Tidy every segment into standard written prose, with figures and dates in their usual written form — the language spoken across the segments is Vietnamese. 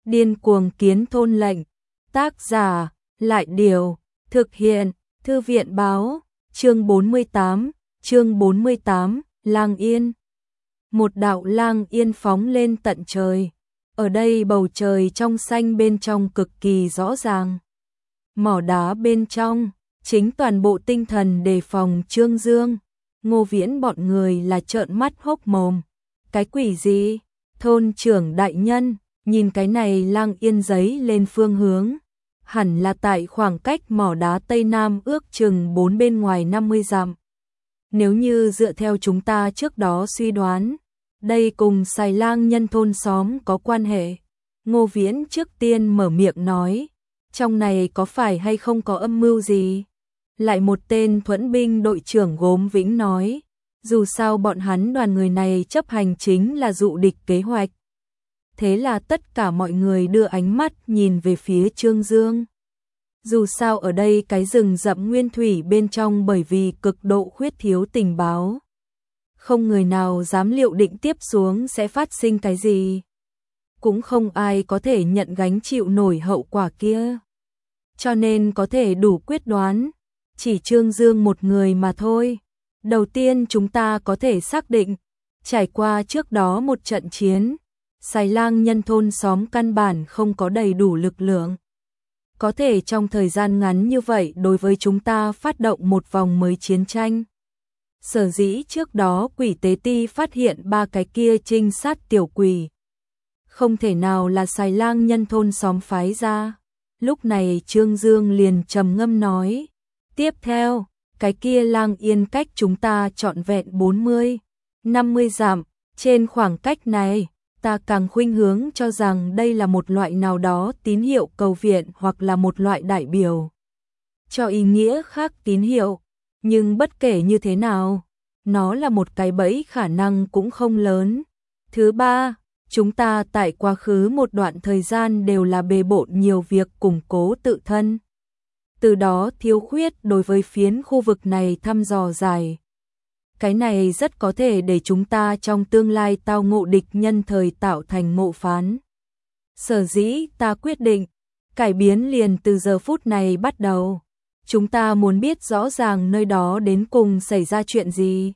Điên cuồng kiến thôn lệnh. Tác giả, Lại Điều. Thực hiện, Thư viện Báo. Chương 48, Lang Yên. Một đạo lang yên phóng lên tận trời. Ở đây bầu trời trong xanh bên trong cực kỳ rõ ràng. Mỏ đá bên trong, chính toàn bộ tinh thần đề phòng Trương Dương. Ngô Viễn bọn người là trợn mắt hốc mồm. Cái quỷ gì? Thôn trưởng đại nhân, nhìn cái này lang yên giấy lên phương hướng. Hẳn là tại khoảng cách mỏ đá Tây Nam ước chừng 4 bên ngoài 50 dặm. Nếu như dựa theo chúng ta trước đó suy đoán, đây cùng xài lang nhân thôn xóm có quan hệ. Ngô Viễn trước tiên mở miệng nói, trong này có phải hay không có âm mưu gì? Lại một tên thuẫn binh đội trưởng Gốm Vĩnh nói, dù sao bọn hắn đoàn người này chấp hành chính là dụ địch kế hoạch. Thế là tất cả mọi người đưa ánh mắt nhìn về phía Trương Dương. Dù sao ở đây cái rừng rậm nguyên thủy bên trong bởi vì cực độ khuyết thiếu tình báo. Không người nào dám liệu định tiếp xuống sẽ phát sinh cái gì. Cũng không ai có thể nhận gánh chịu nổi hậu quả kia. Cho nên có thể đủ quyết đoán, chỉ Trương Dương một người mà thôi. Đầu tiên chúng ta có thể xác định, trải qua trước đó một trận chiến, xài lang nhân thôn xóm căn bản không có đầy đủ lực lượng. Có thể trong thời gian ngắn như vậy đối với chúng ta phát động một vòng mới chiến tranh. Sở dĩ trước đó quỷ tế ti phát hiện 3 cái kia trinh sát tiểu quỷ. Không thể nào là xài lang nhân thôn xóm phái ra. Lúc này Trương Dương liền trầm ngâm nói. Tiếp theo, cái kia lang yên cách chúng ta trọn vẹn 40, 50 dặm. Trên khoảng cách này, ta càng khuynh hướng cho rằng đây là một loại nào đó tín hiệu cầu viện hoặc là một loại đại biểu. Cho ý nghĩa khác tín hiệu, nhưng bất kể như thế nào, nó là một cái bẫy khả năng cũng không lớn. Thứ ba, chúng ta tại quá khứ một đoạn thời gian đều là bề bộn nhiều việc củng cố tự thân. Từ đó thiếu khuyết đối với phiến khu vực này thăm dò dài. Cái này rất có thể để chúng ta trong tương lai tao ngộ địch nhân thời tạo thành ngộ phán. Sở dĩ ta quyết định, cải biến liền từ giờ phút này bắt đầu. Chúng ta muốn biết rõ ràng nơi đó đến cùng xảy ra chuyện gì.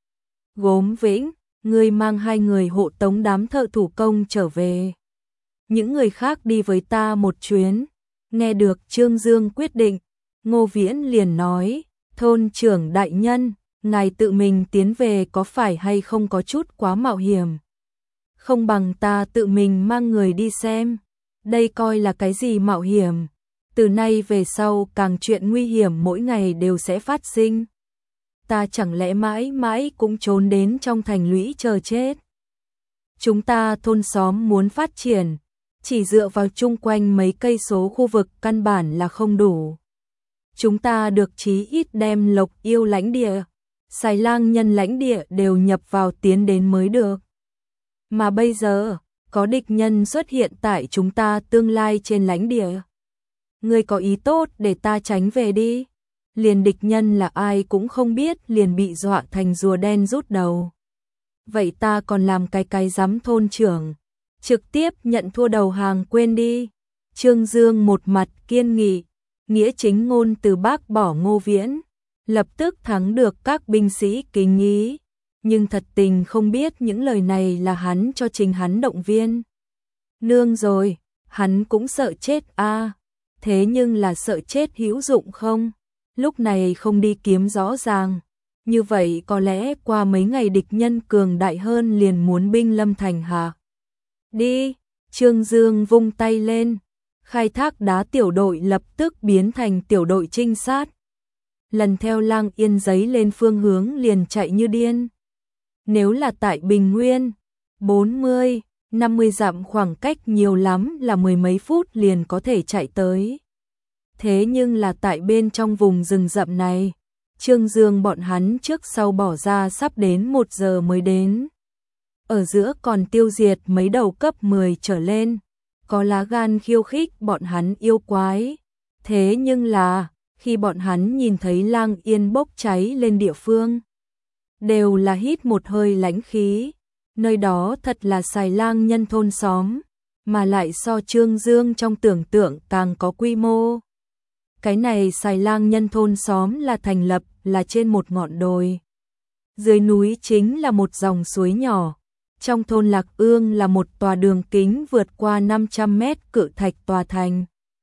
Gốm Vĩnh, ngươi mang 2 người hộ tống đám thợ thủ công trở về. Những người khác đi với ta một chuyến. Nghe được Trương Dương quyết định, Ngô Viễn liền nói, thôn trưởng đại nhân, ngài tự mình tiến về có phải hay không có chút quá mạo hiểm. Không bằng ta tự mình mang người đi xem. Đây coi là cái gì mạo hiểm. Từ nay về sau càng chuyện nguy hiểm mỗi ngày đều sẽ phát sinh. Ta chẳng lẽ mãi mãi cũng trốn đến trong thành lũy chờ chết. Chúng ta thôn xóm muốn phát triển, chỉ dựa vào chung quanh mấy cây số khu vực căn bản là không đủ. Chúng ta được chí ít đem Lộc Yêu lãnh địa, xài lang nhân lãnh địa đều nhập vào tiến đến mới được. Mà bây giờ, có địch nhân xuất hiện tại chúng ta tương lai trên lãnh địa. Ngươi có ý tốt để ta tránh về đi. Liền địch nhân là ai cũng không biết liền bị dọa thành rùa đen rút đầu. Vậy ta còn làm cái giám thôn trưởng. Trực tiếp nhận thua đầu hàng quên đi. Trương Dương một mặt kiên nghị, nghĩa chính ngôn từ bác bỏ Ngô Viễn. Lập tức thắng được các binh sĩ kính ý. Nhưng thật tình không biết những lời này là hắn cho chính hắn động viên. Nương rồi, hắn cũng sợ chết a. Thế nhưng là sợ chết hữu dụng không? Lúc này không đi kiếm rõ ràng. Như vậy có lẽ qua mấy ngày địch nhân cường đại hơn liền muốn binh lâm thành hả? Đi, Trương Dương vung tay lên. Khai thác đá tiểu đội lập tức biến thành tiểu đội trinh sát. Lần theo lang yên giấy lên phương hướng liền chạy như điên. Nếu là tại Bình Nguyên, 40, 50 dặm khoảng cách nhiều lắm là 10 mấy phút liền có thể chạy tới. Thế nhưng là tại bên trong vùng rừng rậm này, Trương Dương bọn hắn trước sau bỏ ra sắp đến 1 giờ mới đến. Ở giữa còn tiêu diệt mấy đầu cấp 10 trở lên, có lá gan khiêu khích bọn hắn yêu quái. Thế nhưng là, khi bọn hắn nhìn thấy lang yên bốc cháy lên địa phương, đều là hít một hơi lãnh khí. Nơi đó thật là xài lang nhân thôn xóm, mà lại so Trương Dương trong tưởng tượng càng có quy mô. Cái này Xài Lang Nhân thôn xóm là thành lập là trên một ngọn đồi. Dưới núi chính là một dòng suối nhỏ. Trong thôn Lạc Ương là một tòa đường kính vượt qua 500 mét cự thạch tòa thành.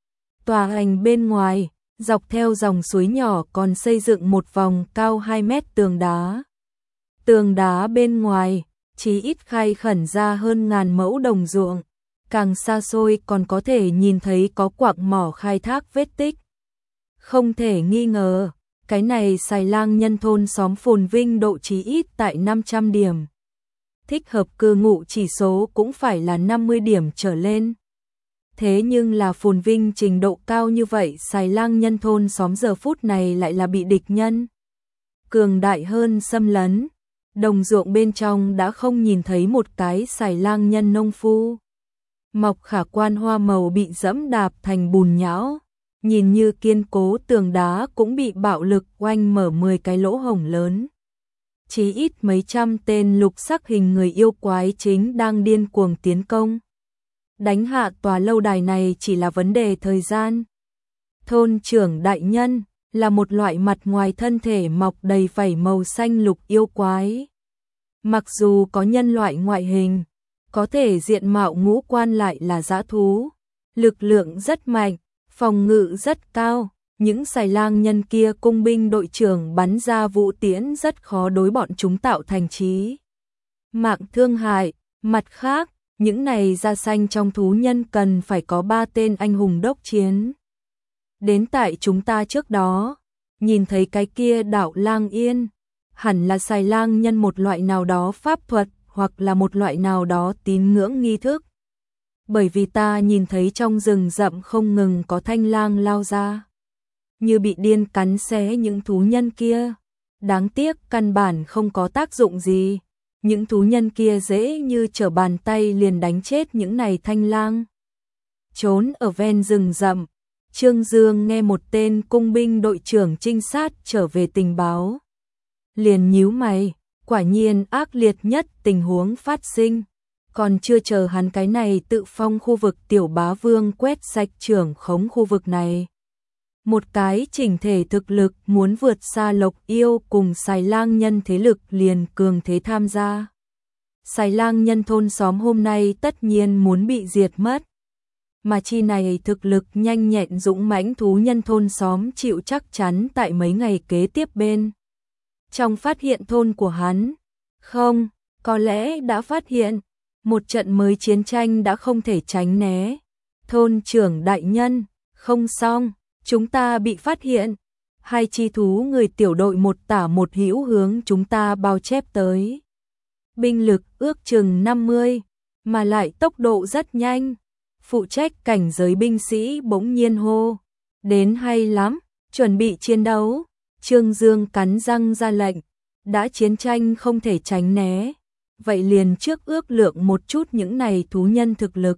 Tòa thành bên ngoài, dọc theo dòng suối nhỏ còn xây dựng một vòng cao 2 mét tường đá. Tường đá bên ngoài, chí ít khai khẩn ra hơn 1000 mẫu đồng ruộng. Càng xa xôi còn có thể nhìn thấy có quặng mỏ khai thác vết tích. Không thể nghi ngờ, cái này Xài Lang Nhân thôn xóm phồn vinh độ chí ít tại 500 điểm. Thích hợp cư ngụ chỉ số cũng phải là 50 điểm trở lên. Thế nhưng là phồn vinh trình độ cao như vậy, Xài Lang Nhân thôn xóm giờ phút này lại là bị địch nhân cường đại hơn xâm lấn. Đồng ruộng bên trong đã không nhìn thấy một cái Xài Lang Nhân nông phu. Mọc khả quan hoa màu bị dẫm đạp thành bùn nhão, nhìn như kiên cố tường đá cũng bị bạo lực oanh mở 10 cái lỗ hổng lớn. Chí ít mấy trăm tên lục sắc hình người yêu quái chính đang điên cuồng tiến công. Đánh hạ tòa lâu đài này chỉ là vấn đề thời gian. Thôn trưởng đại nhân là một loại mặt ngoài thân thể mọc đầy vảy màu xanh lục yêu quái. Mặc dù có nhân loại ngoại hình, có thể diện mạo ngũ quan lại là dã thú, lực lượng rất mạnh, phòng ngự rất cao. Những Xài Lang Nhân kia cung binh đội trưởng bắn ra vũ tiễn rất khó đối bọn chúng tạo thành chí mạng thương hại. Mặt khác, những này da xanh trong thú nhân cần phải có 3 tên anh hùng đốc chiến. Đến tại chúng ta trước đó, nhìn thấy cái kia đạo Lang Yên, hẳn là Xài Lang Nhân một loại nào đó pháp thuật hoặc là một loại nào đó tín ngưỡng nghi thức. Bởi vì ta nhìn thấy trong rừng rậm không ngừng có thanh lang lao ra, như bị điên cắn xé những thú nhân kia. Đáng tiếc căn bản không có tác dụng gì. Những thú nhân kia dễ như trở bàn tay liền đánh chết những này thanh lang. Trốn ở ven rừng rậm, Trương Dương nghe một tên cung binh đội trưởng trinh sát trở về tình báo. Liền nhíu mày, quả nhiên ác liệt nhất tình huống phát sinh. Còn chưa chờ hắn cái này tự phong khu vực tiểu bá vương quét sạch trưởng khống khu vực này. Một cái chỉnh thể thực lực muốn vượt xa Lộc Yêu cùng Xài Lang Nhân thế lực liền cường thế tham gia. Xài Lang Nhân thôn xóm hôm nay tất nhiên muốn bị diệt mất. Mà chi này thực lực nhanh nhẹn dũng mãnh thú nhân thôn xóm chịu chắc chắn tại mấy ngày kế tiếp bên trong phát hiện thôn của hắn. Không, có lẽ đã phát hiện. Một trận mới chiến tranh đã không thể tránh né. Thôn trưởng đại nhân, không xong, chúng ta bị phát hiện. 2 chi thú người tiểu đội một tả một hữu hướng chúng ta bao chép tới. Binh lực ước chừng 50, mà lại tốc độ rất nhanh. Phụ trách cảnh giới binh sĩ bỗng nhiên hô. Đến hay lắm, chuẩn bị chiến đấu. Trương Dương cắn răng ra lệnh. Đã chiến tranh không thể tránh né. Vậy liền trước ước lượng một chút những này thú nhân thực lực.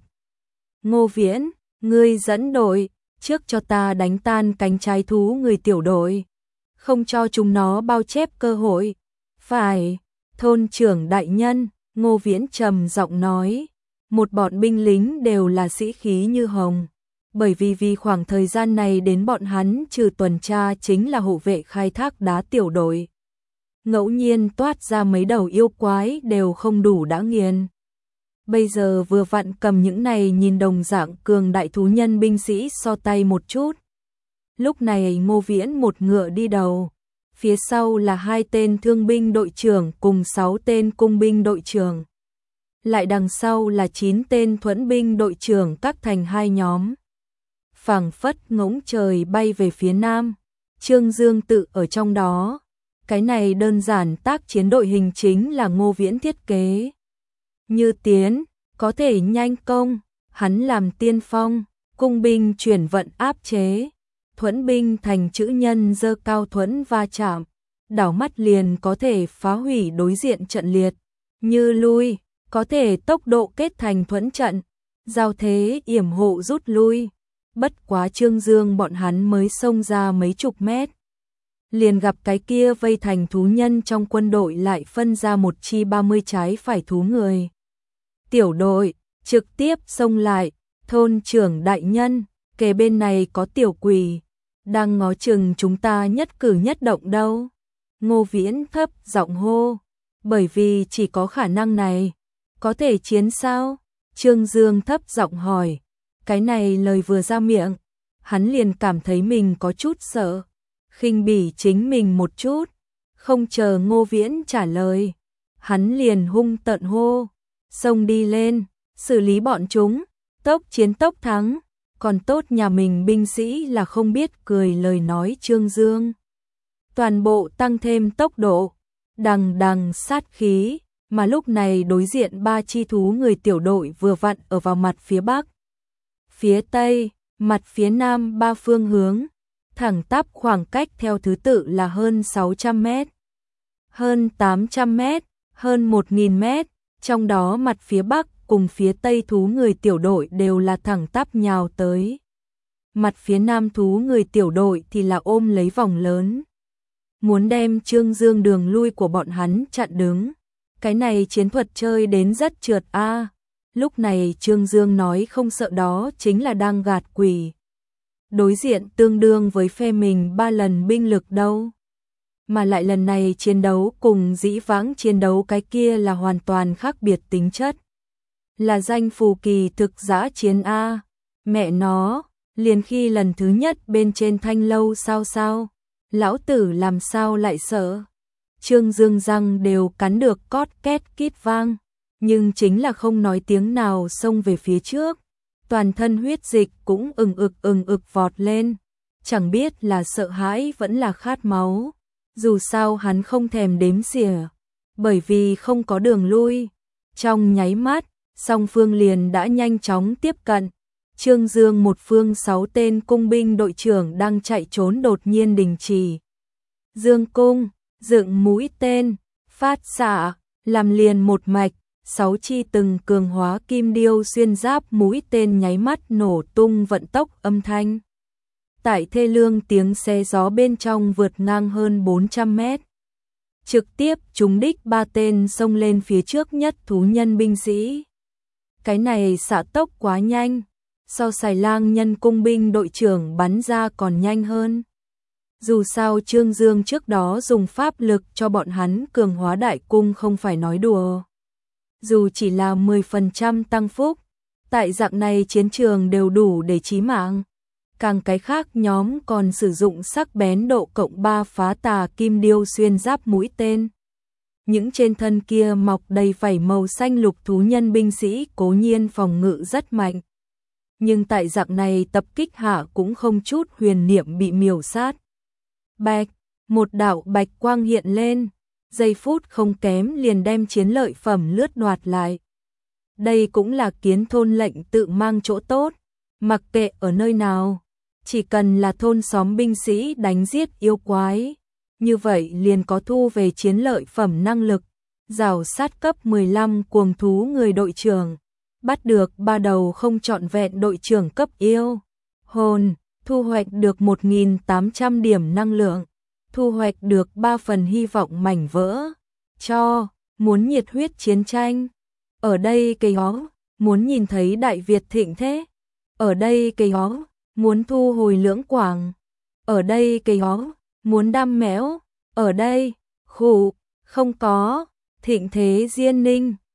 Ngô Viễn, ngươi dẫn đội, trước cho ta đánh tan cánh trái thú người tiểu đội. Không cho chúng nó bao chép cơ hội. Phải, thôn trưởng đại nhân, Ngô Viễn trầm giọng nói. Một bọn binh lính đều là sĩ khí như hồng. Bởi vì khoảng thời gian này đến bọn hắn trừ tuần tra chính là hộ vệ khai thác đá tiểu đội. Ngẫu nhiên toát ra mấy đầu yêu quái đều không đủ đã nghiền. Bây giờ vừa vặn cầm những này nhìn đồng dạng cường đại thú nhân binh sĩ so tay một chút. Lúc này Ngô Viễn một ngựa đi đầu. Phía sau là 2 tên thương binh đội trưởng cùng 6 tên cung binh đội trưởng. Lại đằng sau là 9 tên thuẫn binh đội trưởng cắt thành 2 nhóm. Phảng phất ngỗng trời bay về phía nam. Trương Dương tự ở trong đó. Cái này đơn giản tác chiến đội hình chính là Ngô Viễn thiết kế. Như tiến, có thể nhanh công, hắn làm tiên phong, cung binh chuyển vận áp chế, thuẫn binh thành chữ nhân giơ cao thuẫn va chạm, đảo mắt liền có thể phá hủy đối diện trận liệt. Như lui, có thể tốc độ kết thành thuẫn trận, giao thế yểm hộ rút lui. Bất quá Trương Dương bọn hắn mới xông ra mấy chục mét. Liền gặp cái kia vây thành thú nhân trong quân đội lại phân ra một chi 30 trái phải thú người. Tiểu đội, trực tiếp xông lại, thôn trưởng đại nhân, kề bên này có tiểu quỷ, đang ngó chừng chúng ta nhất cử nhất động đâu. Ngô Viễn thấp giọng hô, bởi vì chỉ có khả năng này, có thể chiến sao? Trương Dương thấp giọng hỏi, cái này lời vừa ra miệng, hắn liền cảm thấy mình có chút sợ, khinh bỉ chính mình một chút, không chờ Ngô Viễn trả lời, hắn liền hung tợn hô, xông đi lên, xử lý bọn chúng, tốc chiến tốc thắng, còn tốt nhà mình binh sĩ là không biết cười lời nói Trương Dương. Toàn bộ tăng thêm tốc độ, đằng đằng sát khí, mà lúc này đối diện 3 chi thú người tiểu đội vừa vặn ở vào mặt phía bắc, phía tây, mặt phía nam 3 phương hướng, thẳng tắp khoảng cách theo thứ tự là hơn 600 mét, hơn 800 mét, hơn 1000 mét, trong đó mặt phía bắc cùng phía tây thú người tiểu đội đều là thẳng tắp nhào tới. Mặt phía nam thú người tiểu đội thì là ôm lấy vòng lớn, muốn đem Trương Dương đường lui của bọn hắn chặn đứng. Cái này chiến thuật chơi đến rất trượt a. Lúc này Trương Dương nói không sợ đó chính là đang gạt quỷ. Đối diện tương đương với phe mình 3 lần binh lực đâu. Mà lại lần này chiến đấu cùng dĩ vãng chiến đấu cái kia là hoàn toàn khác biệt tính chất. Là danh phù kỳ thực dã chiến a. Mẹ nó, liền khi lần thứ nhất bên trên thanh lâu sao, lão tử làm sao lại sợ. Trương Dương răng đều cắn được cót két kít vang, nhưng chính là không nói tiếng nào xông về phía trước, toàn thân huyết dịch cũng ừng ực vọt lên, chẳng biết là sợ hãi vẫn là khát máu, dù sao hắn không thèm đếm xỉa, bởi vì không có đường lui. Trong nháy mắt, song phương liền đã nhanh chóng tiếp cận. Trương Dương một phương 6 tên cung binh đội trưởng đang chạy trốn đột nhiên đình chỉ. Dương cung, dựng mũi tên, phát xạ, làm liền một mạch, 6 chi từng cường hóa kim điêu xuyên giáp mũi tên nháy mắt nổ tung vận tốc âm thanh. Tại thê lương tiếng xe gió bên trong vượt ngang hơn 400 mét. Trực tiếp trúng đích 3 tên xông lên phía trước nhất thú nhân binh sĩ. Cái này xạ tốc quá nhanh, so Xài Lang nhân cung binh đội trưởng bắn ra còn nhanh hơn. Dù sao Trương Dương trước đó dùng pháp lực cho bọn hắn cường hóa đại cung không phải nói đùa. Dù chỉ là 10% tăng phúc, tại dạng này chiến trường đều đủ để chí mạng. Càng cái khác nhóm còn sử dụng sắc bén độ cộng 3 phá tà kim điêu xuyên giáp mũi tên. Những trên thân kia mọc đầy vảy màu xanh lục thú nhân binh sĩ cố nhiên phòng ngự rất mạnh. Nhưng tại dạng này tập kích hạ cũng không chút huyền niệm bị miểu sát. Bạch, một đạo bạch quang hiện lên, giây phút không kém liền đem chiến lợi phẩm lướt đoạt lại. Đây cũng là kiến thôn lệnh tự mang chỗ tốt, mặc kệ ở nơi nào, chỉ cần là thôn xóm binh sĩ đánh giết yêu quái, như vậy liền có thu về chiến lợi phẩm năng lực. Rào sát cấp 15 cuồng thú người đội trưởng, bắt được 3 đầu không trọn vẹn đội trưởng cấp yêu hồn, thu hoạch được 1.800 điểm năng lượng, thu hoạch được 3 phần hy vọng mảnh vỡ. Cho, muốn nhiệt huyết chiến tranh. Ở đây cây hó, muốn nhìn thấy Đại Việt thịnh thế. Ở đây cây hó, muốn thu hồi lưỡng quảng. Ở đây cây hó, muốn đam méo. Ở đây, khủ, không có, thịnh thế diên ninh.